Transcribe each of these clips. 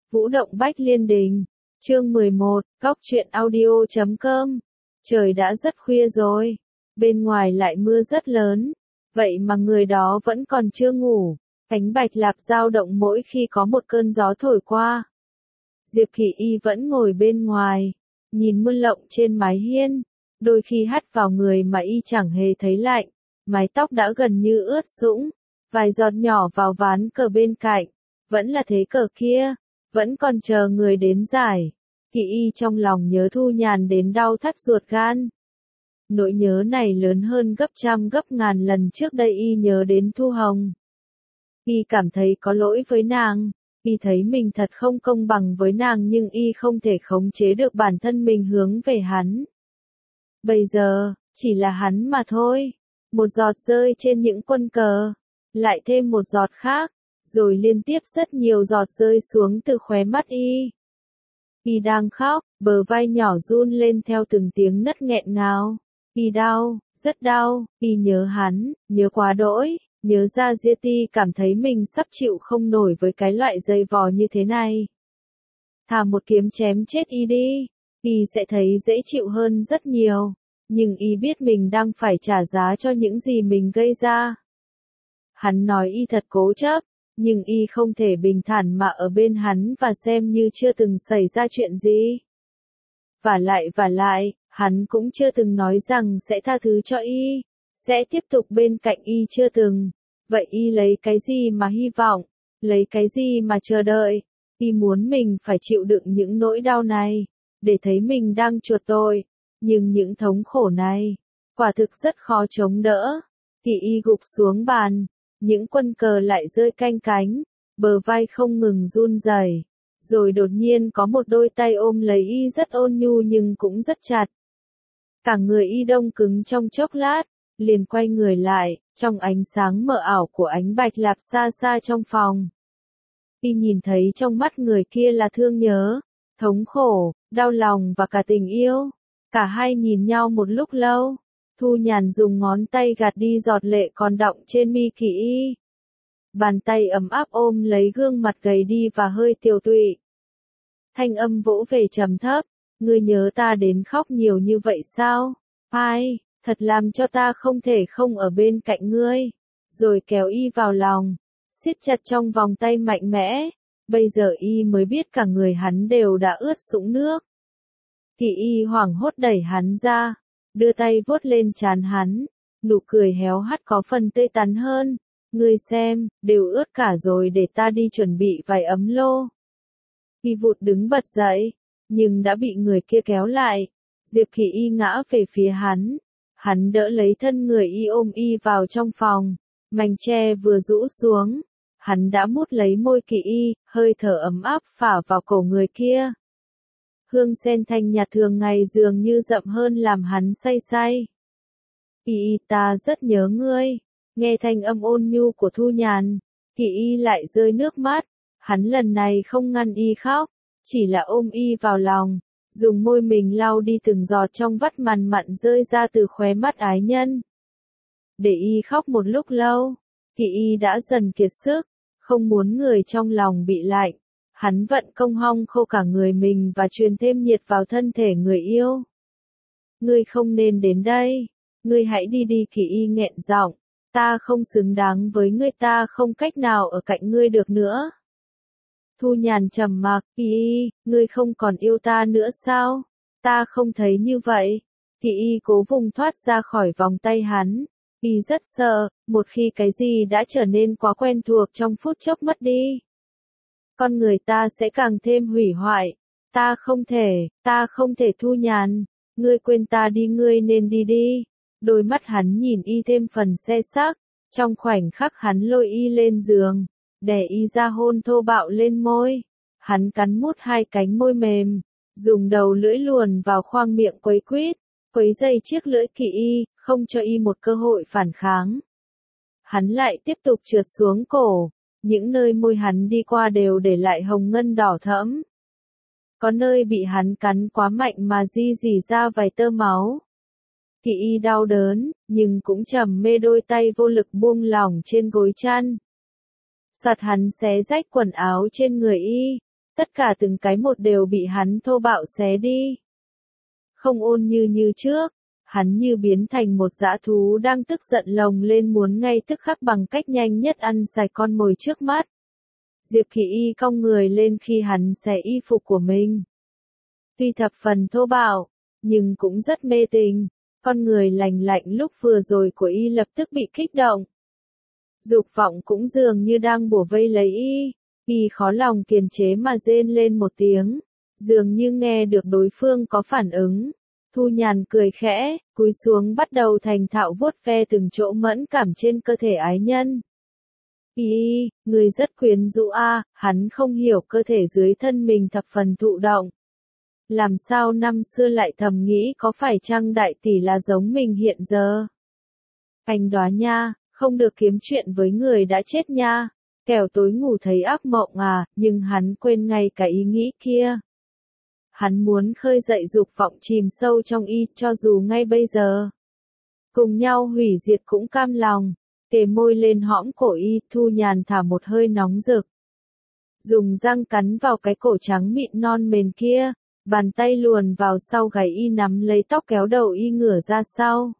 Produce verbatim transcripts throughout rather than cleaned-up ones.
Vũ động Bách Liên Đình. Chương mười một, Góc truyện audio chấm com. Trời đã rất khuya rồi. Bên ngoài lại mưa rất lớn. Vậy mà người đó vẫn còn chưa ngủ. Cánh bạch lạp dao động mỗi khi có một cơn gió thổi qua. Diệp Kỳ Y vẫn ngồi bên ngoài. Nhìn mưa lộng trên mái hiên. Đôi khi hắt vào người mà y chẳng hề thấy lạnh. Mái tóc đã gần như ướt sũng. Vài giọt nhỏ vào ván cờ bên cạnh. Vẫn là thế cờ kia. Vẫn còn chờ người đến giải. Kỳ Y trong lòng nhớ Thu Nhàn đến đau thắt ruột gan. Nỗi nhớ này lớn hơn gấp trăm gấp ngàn lần trước đây y nhớ đến Thu Hồng. Y cảm thấy có lỗi với nàng. Y thấy mình thật không công bằng với nàng nhưng y không thể khống chế được bản thân mình hướng về hắn. Bây giờ, chỉ là hắn mà thôi. Một giọt rơi trên những quân cờ. Lại thêm một giọt khác. Rồi liên tiếp rất nhiều giọt rơi xuống từ khóe mắt y. Y đang khóc, bờ vai nhỏ run lên theo từng tiếng nấc nghẹn ngào. Y đau, rất đau, y nhớ hắn, nhớ quá đỗi, nhớ ra Diệp Ti cảm thấy mình sắp chịu không nổi với cái loại dây vò như thế này. Thà một kiếm chém chết y đi, y sẽ thấy dễ chịu hơn rất nhiều, nhưng y biết mình đang phải trả giá cho những gì mình gây ra. Hắn nói y thật cố chấp. Nhưng y không thể bình thản mà ở bên hắn và xem như chưa từng xảy ra chuyện gì. Và lại và lại, hắn cũng chưa từng nói rằng sẽ tha thứ cho y, sẽ tiếp tục bên cạnh y chưa từng. Vậy y lấy cái gì mà hy vọng, lấy cái gì mà chờ đợi? Y muốn mình phải chịu đựng những nỗi đau này, để thấy mình đang chuộc tội. Nhưng những thống khổ này, quả thực rất khó chống đỡ. Kỳ Y gục xuống bàn. Những quân cờ lại rơi canh cánh, bờ vai không ngừng run rẩy, rồi đột nhiên có một đôi tay ôm lấy y rất ôn nhu nhưng cũng rất chặt. Cả người y đông cứng trong chốc lát, liền quay người lại, trong ánh sáng mờ ảo của ánh bạch lạp xa xa trong phòng. Y nhìn thấy trong mắt người kia là thương nhớ, thống khổ, đau lòng và cả tình yêu. Cả hai nhìn nhau một lúc lâu. Thu Nhàn dùng ngón tay gạt đi giọt lệ còn đọng trên mi Kỳ Y. Bàn tay ấm áp ôm lấy gương mặt gầy đi và hơi tiều tụy. Thanh âm vỗ về trầm thấp, ngươi nhớ ta đến khóc nhiều như vậy sao? Ai, thật làm cho ta không thể không ở bên cạnh ngươi. Rồi kéo y vào lòng, siết chặt trong vòng tay mạnh mẽ. Bây giờ y mới biết cả người hắn đều đã ướt sũng nước. Kỳ Y hoảng hốt đẩy hắn ra. Đưa tay vuốt lên trán hắn, nụ cười héo hắt có phần tươi tắn hơn. Ngươi xem, đều ướt cả rồi để ta đi chuẩn bị vài ấm lô. Y vụt đứng bật dậy, nhưng đã bị người kia kéo lại. Diệp Kỳ Y ngã về phía hắn. Hắn đỡ lấy thân người y ôm y vào trong phòng. Mành tre vừa rũ xuống. Hắn đã mút lấy môi Kỳ Y, hơi thở ấm áp phả vào cổ người kia. Hương sen thanh nhạt thường ngày dường như đậm hơn làm hắn say say. Y Y ta rất nhớ ngươi. Nghe thanh âm ôn nhu của Thu Nhàn, Kỳ Y lại rơi nước mắt. Hắn lần này không ngăn y khóc, chỉ là ôm y vào lòng, dùng môi mình lau đi từng giọt trong vắt mằn mặn rơi ra từ khóe mắt ái nhân. Để y khóc một lúc lâu, Kỳ Y đã dần kiệt sức, không muốn người trong lòng bị lạnh. Hắn vận công hong khô cả người mình và truyền thêm nhiệt vào thân thể người yêu. Ngươi không nên đến đây. Ngươi hãy đi đi Kỳ Y nghẹn giọng. Ta không xứng đáng với ngươi, ta không cách nào ở cạnh ngươi được nữa. Thu Nhàn trầm mặc, Kỳ Y, ngươi không còn yêu ta nữa sao? Ta không thấy như vậy. Kỳ Y cố vùng thoát ra khỏi vòng tay hắn. Y rất sợ, một khi cái gì đã trở nên quá quen thuộc trong phút chốc mất đi. Con người ta sẽ càng thêm hủy hoại. Ta không thể, ta không thể Thu Nhàn. Ngươi quên ta đi, ngươi nên đi đi. Đôi mắt hắn nhìn y thêm phần se sắc. Trong khoảnh khắc hắn lôi y lên giường, đè y ra hôn thô bạo lên môi. Hắn cắn mút hai cánh môi mềm, dùng đầu lưỡi luồn vào khoang miệng quấy quýt, quấy dây chiếc lưỡi Kỳ Y, không cho y một cơ hội phản kháng. Hắn lại tiếp tục trượt xuống cổ. Những nơi môi hắn đi qua đều để lại hồng ngân đỏ thẫm. Có nơi bị hắn cắn quá mạnh mà di dì ra vài tơ máu. Kỳ Y đau đớn, nhưng cũng trầm mê, đôi tay vô lực buông lỏng trên gối chăn. Soạt hắn xé rách quần áo trên người y. tất cả từng cái một đều bị hắn thô bạo xé đi. Không ôn như như trước, hắn như biến thành một dã thú đang tức giận lồng lên muốn ngay tức khắc bằng cách nhanh nhất ăn sạch con mồi trước mắt. Diệp Kỳ Y cong người lên khi hắn xé y phục của mình. Tuy thập phần thô bạo, nhưng cũng rất mê tình, con người lành lạnh lúc vừa rồi của y lập tức bị kích động. Dục vọng cũng dường như đang bủa vây lấy y, y khó lòng kiềm chế mà rên lên một tiếng, dường như nghe được đối phương có phản ứng. Thu Nhàn cười khẽ, cúi xuống bắt đầu thành thạo vuốt ve từng chỗ mẫn cảm trên cơ thể ái nhân. Y, người rất quyến rũ a, hắn không hiểu cơ thể dưới thân mình thập phần thụ động. Làm sao năm xưa lại thầm nghĩ có phải chăng đại tỷ là giống mình hiện giờ? Anh đoá nha, không được kiếm chuyện với người đã chết nha, kẻo tối ngủ thấy ác mộng à, nhưng hắn quên ngay cả ý nghĩ kia. Hắn muốn khơi dậy dục vọng chìm sâu trong y, cho dù ngay bây giờ. Cùng nhau hủy diệt cũng cam lòng, kề môi lên hõm cổ y, Thu Nhàn thả một hơi nóng rực. Dùng răng cắn vào cái cổ trắng mịn non mềm kia, bàn tay luồn vào sau gáy y nắm lấy tóc kéo đầu y ngửa ra sau.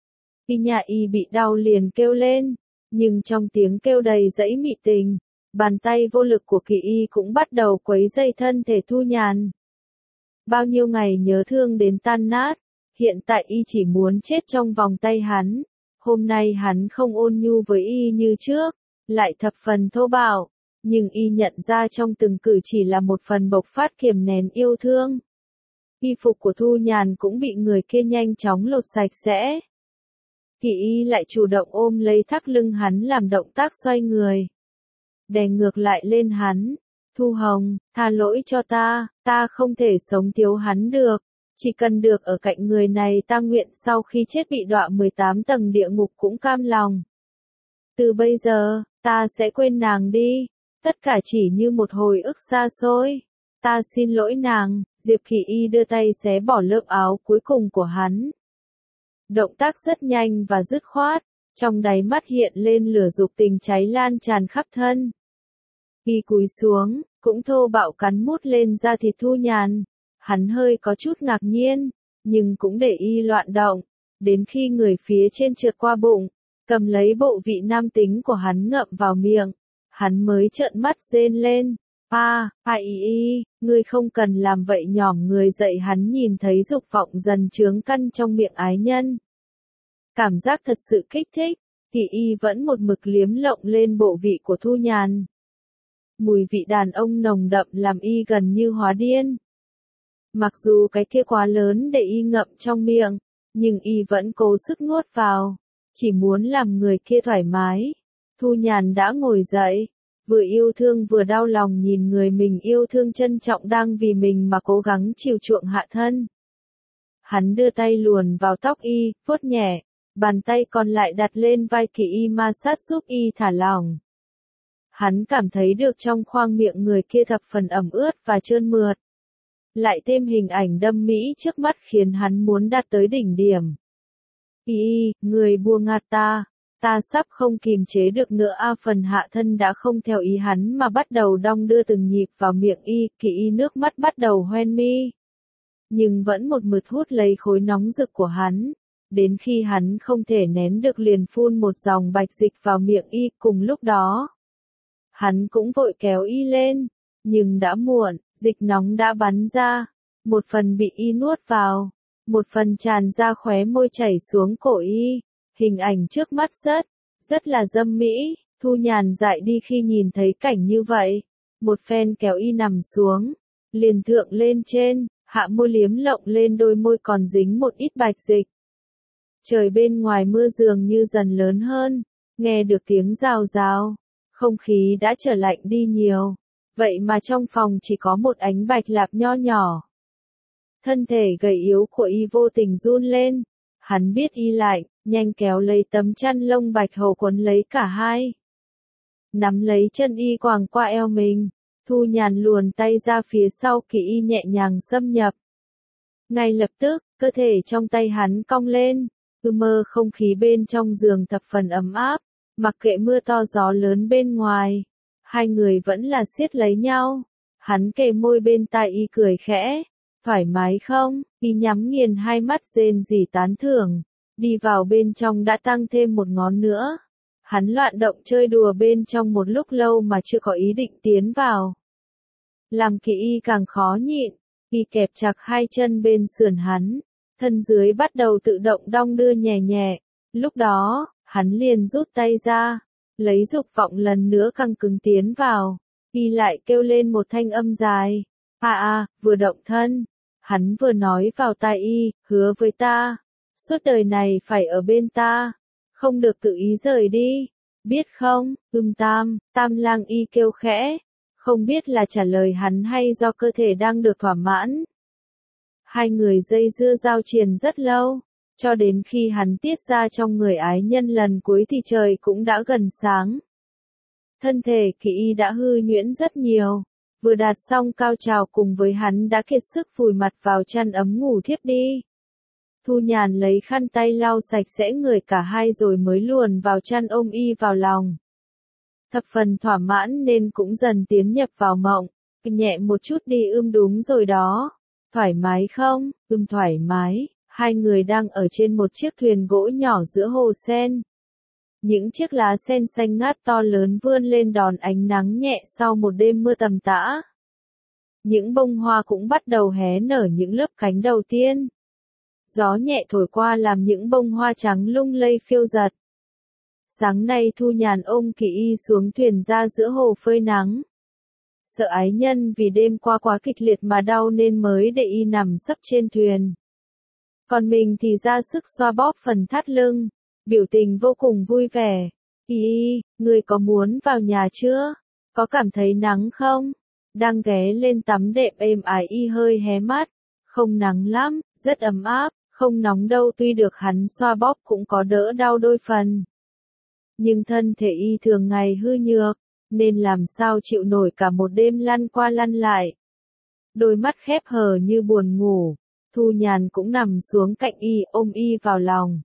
Y nhà y bị đau liền kêu lên, nhưng trong tiếng kêu đầy dẫy mị tình, bàn tay vô lực của Kỳ Y cũng bắt đầu quấy dây thân thể Thu Nhàn. Bao nhiêu ngày nhớ thương đến tan nát, hiện tại y chỉ muốn chết trong vòng tay hắn. Hôm nay hắn không ôn nhu với y như trước, lại thập phần thô bạo, nhưng y nhận ra trong từng cử chỉ là một phần bộc phát kiềm nén yêu thương. Y phục của Thu Nhàn cũng bị người kia nhanh chóng lột sạch sẽ. Kỳ Y lại chủ động ôm lấy thắt lưng hắn làm động tác xoay người. Đè ngược lại lên hắn. Thu Hồng, tha lỗi cho ta, ta không thể sống thiếu hắn được. Chỉ cần được ở cạnh người này ta nguyện sau khi chết bị đọa mười tám tầng địa ngục cũng cam lòng. Từ bây giờ, ta sẽ quên nàng đi. Tất cả chỉ như một hồi ức xa xôi. Ta xin lỗi nàng, Diệp Kỳ Y đưa tay xé bỏ lớp áo cuối cùng của hắn. Động tác rất nhanh và dứt khoát, trong đáy mắt hiện lên lửa dục tình cháy lan tràn khắp thân. Y cúi xuống, cũng thô bạo cắn mút lên da thịt Thu Nhàn. Hắn hơi có chút ngạc nhiên, nhưng cũng để y loạn động, đến khi người phía trên trượt qua bụng, cầm lấy bộ vị nam tính của hắn ngậm vào miệng, hắn mới trợn mắt rên lên. A, a y y, ngươi không cần làm vậy nhỏm người dậy. Hắn nhìn thấy dục vọng dần chướng căn trong miệng ái nhân. Cảm giác thật sự kích thích, Kỳ Y vẫn một mực liếm lộng lên bộ vị của Thu Nhàn. Mùi vị đàn ông nồng đậm làm y gần như hóa điên. Mặc dù cái kia quá lớn để y ngậm trong miệng, nhưng y vẫn cố sức nuốt vào, chỉ muốn làm người kia thoải mái. Thu Nhàn đã ngồi dậy, vừa yêu thương vừa đau lòng nhìn người mình yêu thương trân trọng đang vì mình mà cố gắng chiều chuộng hạ thân. Hắn đưa tay luồn vào tóc y, vuốt nhẹ, bàn tay còn lại đặt lên vai Kỳ Y ma sát giúp y thả lỏng. Hắn cảm thấy được trong khoang miệng người kia thập phần ẩm ướt và trơn mượt. Lại thêm hình ảnh đâm mỹ trước mắt khiến hắn muốn đạt tới đỉnh điểm. Y, người buông ngạt ta, ta sắp không kìm chế được nữa a. Phần hạ thân đã không theo ý hắn mà bắt đầu đong đưa từng nhịp vào miệng y, Kỳ Y nước mắt bắt đầu hoen mi. Nhưng vẫn một mực hút lấy khối nóng rực của hắn, đến khi hắn không thể nén được liền phun một dòng bạch dịch vào miệng y. Cùng lúc đó, hắn cũng vội kéo y lên, nhưng đã muộn, dịch nóng đã bắn ra, một phần bị y nuốt vào, một phần tràn ra khóe môi chảy xuống cổ y. Hình ảnh trước mắt rất, rất là dâm mỹ. Thu Nhàn dại đi khi nhìn thấy cảnh như vậy, một phen kéo y nằm xuống, liền thượng lên trên, hạ môi liếm lộng lên đôi môi còn dính một ít bạch dịch. Trời bên ngoài mưa dường như dần lớn hơn, nghe được tiếng rào rào, không khí đã trở lạnh đi nhiều, vậy mà trong phòng chỉ có một ánh bạch lạp nho nhỏ. Thân thể gầy yếu của y vô tình run lên, hắn biết y lạnh, nhanh kéo lấy tấm chăn lông bạch hầu quấn lấy cả hai. Nắm lấy chân y quàng qua eo mình, Thu Nhàn luồn tay ra phía sau Kỳ Y nhẹ nhàng xâm nhập. Ngay lập tức, cơ thể trong tay hắn cong lên, ư mơ không khí bên trong giường thập phần ấm áp, mặc kệ mưa to gió lớn bên ngoài. Hai người vẫn là siết lấy nhau. Hắn kề môi bên tai y cười khẽ, thoải mái không? Y nhắm nghiền hai mắt rên rỉ tán thưởng, đi vào bên trong đã tăng thêm một ngón nữa. Hắn loạn động chơi đùa bên trong một lúc lâu mà chưa có ý định tiến vào. Làm Kỳ Y càng khó nhịn, y kẹp chặt hai chân bên sườn hắn, thân dưới bắt đầu tự động đong đưa nhẹ nhẹ. Lúc đó, hắn liền rút tay ra, lấy dục vọng lần nữa căng cứng tiến vào. Y lại kêu lên một thanh âm dài. À à, vừa động thân. Hắn vừa nói vào tai y, hứa với ta. Suốt đời này phải ở bên ta. Không được tự ý rời đi. Biết không, ưm tam, tam lang y kêu khẽ. Không biết là trả lời hắn hay do cơ thể đang được thỏa mãn. Hai người dây dưa giao triền rất lâu. Cho đến khi hắn tiết ra trong người ái nhân lần cuối thì trời cũng đã gần sáng. Thân thể Kỳ Y đã hư nhuyễn rất nhiều, vừa đạt xong cao trào cùng với hắn đã kiệt sức vùi mặt vào chăn ấm ngủ thiếp đi. Thu Nhàn lấy khăn tay lau sạch sẽ người cả hai rồi mới luồn vào chăn ôm y vào lòng. Thập phần thỏa mãn nên cũng dần tiến nhập vào mộng, nhẹ một chút đi ưm đúng rồi đó. Thoải mái không? Ưm thoải mái. Hai người đang ở trên một chiếc thuyền gỗ nhỏ giữa hồ sen. Những chiếc lá sen xanh ngát to lớn vươn lên đòn ánh nắng nhẹ sau một đêm mưa tầm tã. Những bông hoa cũng bắt đầu hé nở những lớp cánh đầu tiên. Gió nhẹ thổi qua làm những bông hoa trắng lung lay phiêu giật. Sáng nay Thu Nhàn ôm Kỳ Y xuống thuyền ra giữa hồ phơi nắng. Sợ ái nhân vì đêm qua quá kịch liệt mà đau nên mới để y nằm sấp trên thuyền. Còn mình thì ra sức xoa bóp phần thắt lưng, biểu tình vô cùng vui vẻ. Y Y, ngươi có muốn vào nhà chưa? Có cảm thấy nắng không? Đang ghé lên tắm đệm êm ái y hơi hé mắt. Không nắng lắm, rất ấm áp, không nóng đâu, tuy được hắn xoa bóp cũng có đỡ đau đôi phần. Nhưng thân thể y thường ngày hư nhược, nên làm sao chịu nổi cả một đêm lăn qua lăn lại. Đôi mắt khép hờ như buồn ngủ. Thu Nhàn cũng nằm xuống cạnh y, ôm y vào lòng.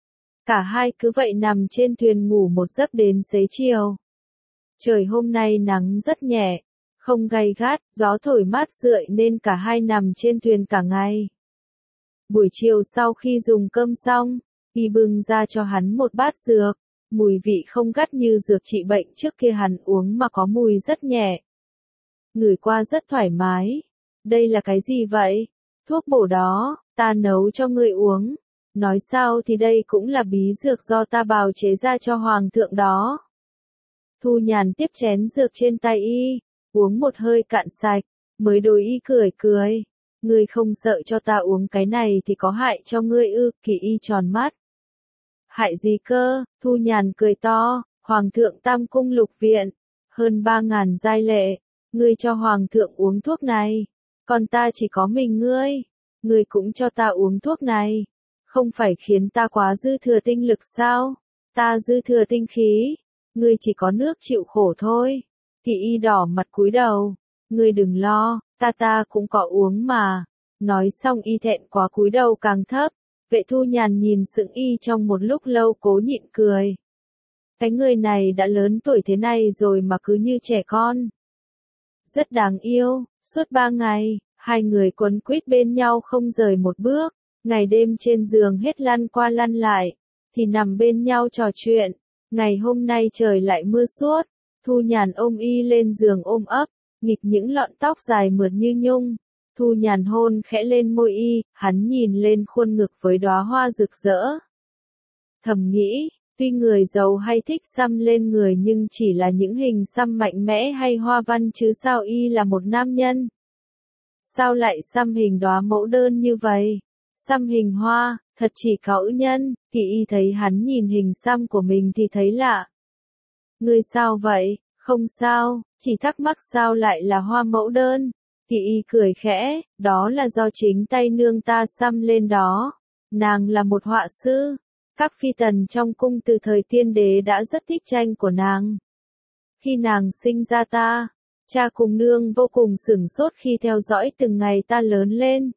Cả hai cứ vậy nằm trên thuyền ngủ một giấc đến xế chiều. Trời hôm nay nắng rất nhẹ, không gay gắt, gió thổi mát rượi nên cả hai nằm trên thuyền cả ngày. Buổi chiều sau khi dùng cơm xong, y bưng ra cho hắn một bát dược, mùi vị không gắt như dược trị bệnh trước kia hắn uống mà có mùi rất nhẹ. Ngửi qua rất thoải mái. Đây là cái gì vậy? Thuốc bổ đó, ta nấu cho ngươi uống. Nói sao thì đây cũng là bí dược do ta bào chế ra cho hoàng thượng đó. Thu Nhàn tiếp chén dược trên tay y, uống một hơi cạn sạch, mới đối y cười cười. Ngươi không sợ cho ta uống cái này thì có hại cho ngươi ư? Kỳ Y tròn mắt. Hại gì cơ? Thu Nhàn cười to, hoàng thượng tam cung lục viện, hơn ba ngàn giai lệ, ngươi cho hoàng thượng uống thuốc này. Còn ta chỉ có mình ngươi, ngươi cũng cho ta uống thuốc này, không phải khiến ta quá dư thừa tinh lực sao? Ta dư thừa tinh khí, ngươi chỉ có nước chịu khổ thôi. Kỳ Y đỏ mặt cúi đầu, ngươi đừng lo, ta ta cũng có uống mà. Nói xong y thẹn quá cúi đầu càng thấp. Vệ Thu Nhàn nhìn sững y trong một lúc lâu cố nhịn cười. Cái người này đã lớn tuổi thế này rồi mà cứ như trẻ con. Rất đáng yêu. Suốt ba ngày, hai người quấn quýt bên nhau không rời một bước, ngày đêm trên giường hết lăn qua lăn lại, thì nằm bên nhau trò chuyện. Ngày hôm nay trời lại mưa suốt, Thu Nhàn ôm y lên giường ôm ấp, nghịch những lọn tóc dài mượt như nhung. Thu Nhàn hôn khẽ lên môi y, hắn nhìn lên khuôn ngực với đóa hoa rực rỡ. Thầm nghĩ, tuy người giàu hay thích xăm lên người nhưng chỉ là những hình xăm mạnh mẽ hay hoa văn chứ sao y là một nam nhân. Sao lại xăm hình đóa mẫu đơn như vậy? Xăm hình hoa, thật chỉ có ư nhân. Kỳ Y thấy hắn nhìn hình xăm của mình thì thấy lạ. Ngươi sao vậy? Không sao, chỉ thắc mắc sao lại là hoa mẫu đơn. Kỳ Y cười khẽ, đó là do chính tay nương ta xăm lên đó. Nàng là một họa sư. Các phi tần trong cung từ thời tiên đế đã rất thích tranh của nàng. Khi nàng sinh ra ta, cha cùng nương vô cùng sửng sốt khi theo dõi từng ngày ta lớn lên.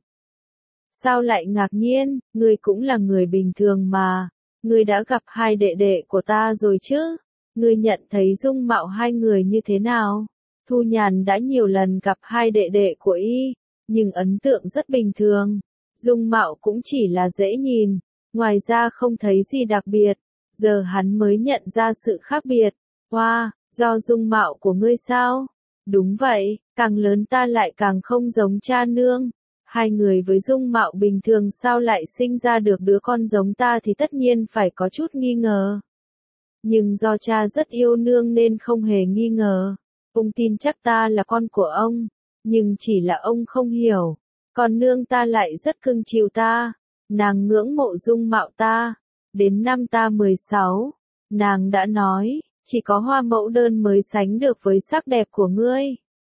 Sao lại ngạc nhiên, ngươi cũng là người bình thường mà. Ngươi đã gặp hai đệ đệ của ta rồi chứ? Ngươi nhận thấy dung mạo hai người như thế nào? Thu Nhàn đã nhiều lần gặp hai đệ đệ của y, nhưng ấn tượng rất bình thường. Dung mạo cũng chỉ là dễ nhìn, ngoài ra không thấy gì đặc biệt. Giờ hắn mới nhận ra sự khác biệt. Wow, do dung mạo của ngươi sao? Đúng vậy, càng lớn ta lại càng không giống cha nương. Hai người với dung mạo bình thường sao lại sinh ra được đứa con giống ta thì tất nhiên phải có chút nghi ngờ. Nhưng do cha rất yêu nương nên không hề nghi ngờ. Ông tin chắc ta là con của ông, nhưng chỉ là ông không hiểu. Còn nương ta lại rất cưng chiều ta, nàng ngưỡng mộ dung mạo ta. Đến năm ta mười sáu, nàng đã nói, chỉ có hoa mẫu đơn mới sánh được với sắc đẹp của ngươi.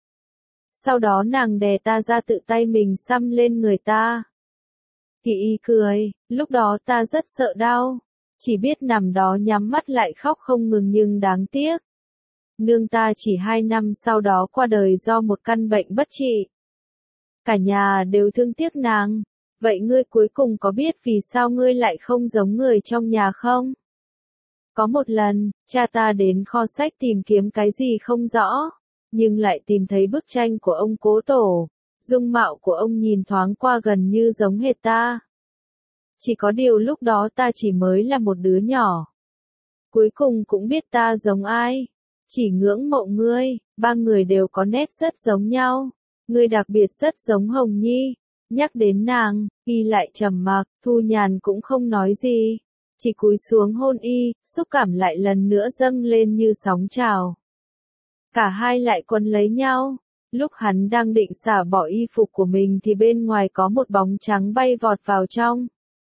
Sau đó nàng đè ta ra tự tay mình xăm lên người ta. Kỳ y cười, lúc đó ta rất sợ đau, chỉ biết nằm đó nhắm mắt lại khóc không ngừng nhưng đáng tiếc. Nương ta chỉ hai năm sau đó qua đời do một căn bệnh bất trị. Cả nhà đều thương tiếc nàng. Vậy ngươi cuối cùng có biết vì sao ngươi lại không giống người trong nhà không? Có một lần, cha ta đến kho sách tìm kiếm cái gì không rõ, nhưng lại tìm thấy bức tranh của ông cố tổ. Dung mạo của ông nhìn thoáng qua gần như giống hệt ta. Chỉ có điều lúc đó ta chỉ mới là một đứa nhỏ. Cuối cùng cũng biết ta giống ai. Chỉ ngưỡng mộ ngươi, ba người đều có nét rất giống nhau. Ngươi đặc biệt rất giống Hồng Nhi. Nhắc đến nàng, y lại trầm mặc, Thu Nhàn cũng không nói gì. Chỉ cúi xuống hôn y, xúc cảm lại lần nữa dâng lên như sóng trào. Cả hai lại quấn lấy nhau. Lúc hắn đang định xả bỏ y phục của mình thì bên ngoài có một bóng trắng bay vọt vào trong.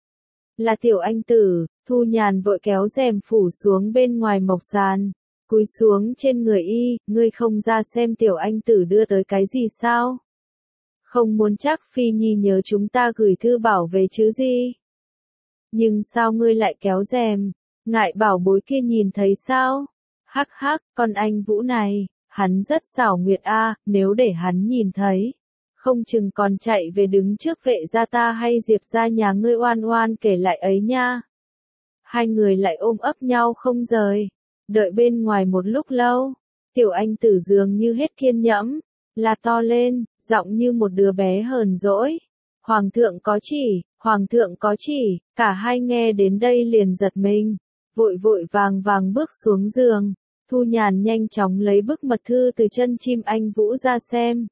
Là Tiểu Anh Tử. Thu Nhàn vội kéo rèm phủ xuống bên ngoài mộc sàn. Cúi xuống trên người y, ngươi không ra xem Tiểu Anh Tử đưa tới cái gì sao? Không muốn chắc Phi Nhi nhớ chúng ta gửi thư bảo về chứ gì? Nhưng sao ngươi lại kéo rèm? Ngại bảo bối kia nhìn thấy sao? Hắc hắc, con anh Vũ này, hắn rất xảo nguyệt a, nếu để hắn nhìn thấy. Không chừng còn chạy về đứng trước vệ gia ta hay Diệp gia nhà ngươi oan oan kể lại ấy nha. Hai người lại ôm ấp nhau không rời. Đợi bên ngoài một lúc lâu, Tiểu Anh Tử dường như hết kiên nhẫn, là to lên, giọng như một đứa bé hờn dỗi. Hoàng thượng có chỉ, hoàng thượng có chỉ, cả hai nghe đến đây liền giật mình, vội vội vàng vàng bước xuống giường. Thu Nhàn nhanh chóng lấy bức mật thư từ chân chim anh Vũ ra xem.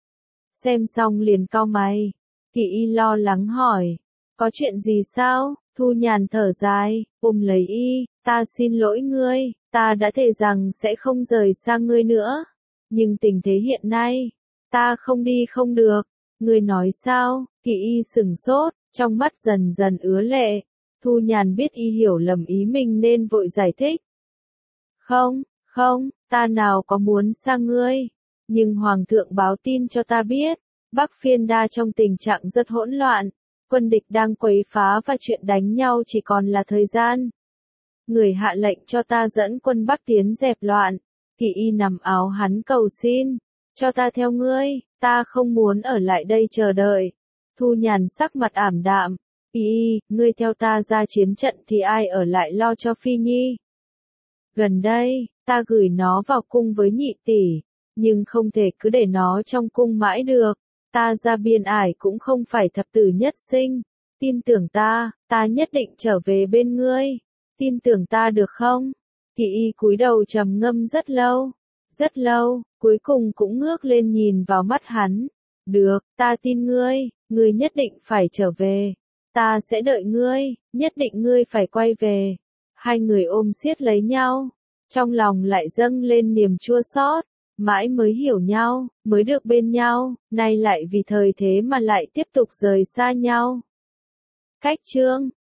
Xem xong liền cau mày, Kỳ y lo lắng hỏi, có chuyện gì sao? Thu Nhàn thở dài, ôm lấy y, ta xin lỗi ngươi, ta đã thề rằng sẽ không rời xa ngươi nữa. Nhưng tình thế hiện nay, ta không đi không được. Ngươi nói sao? Kỳ y sửng sốt, trong mắt dần dần ứa lệ. Thu Nhàn biết y hiểu lầm ý mình nên vội giải thích. Không, không, ta nào có muốn xa ngươi. Nhưng Hoàng thượng báo tin cho ta biết, Bắc Phiên Đa trong tình trạng rất hỗn loạn. Quân địch đang quấy phá và chuyện đánh nhau chỉ còn là thời gian. Người hạ lệnh cho ta dẫn quân Bắc tiến dẹp loạn. Kỳ y nằm áo hắn cầu xin, cho ta theo ngươi, ta không muốn ở lại đây chờ đợi. Thu Nhàn sắc mặt ảm đạm, y, ngươi theo ta ra chiến trận thì ai ở lại lo cho Phi Nhi. Gần đây, ta gửi nó vào cung với nhị tỷ, nhưng không thể cứ để nó trong cung mãi được. Ta ra biên ải cũng không phải thập tử nhất sinh. Tin tưởng ta, ta nhất định trở về bên ngươi. Tin tưởng ta được không? Kỳ y cúi đầu trầm ngâm rất lâu. Rất lâu, cuối cùng cũng ngước lên nhìn vào mắt hắn. Được, ta tin ngươi, ngươi nhất định phải trở về. Ta sẽ đợi ngươi, nhất định ngươi phải quay về. Hai người ôm siết lấy nhau. Trong lòng lại dâng lên niềm chua xót. Mãi mới hiểu nhau, mới được bên nhau, nay lại vì thời thế mà lại tiếp tục rời xa nhau. Cách chương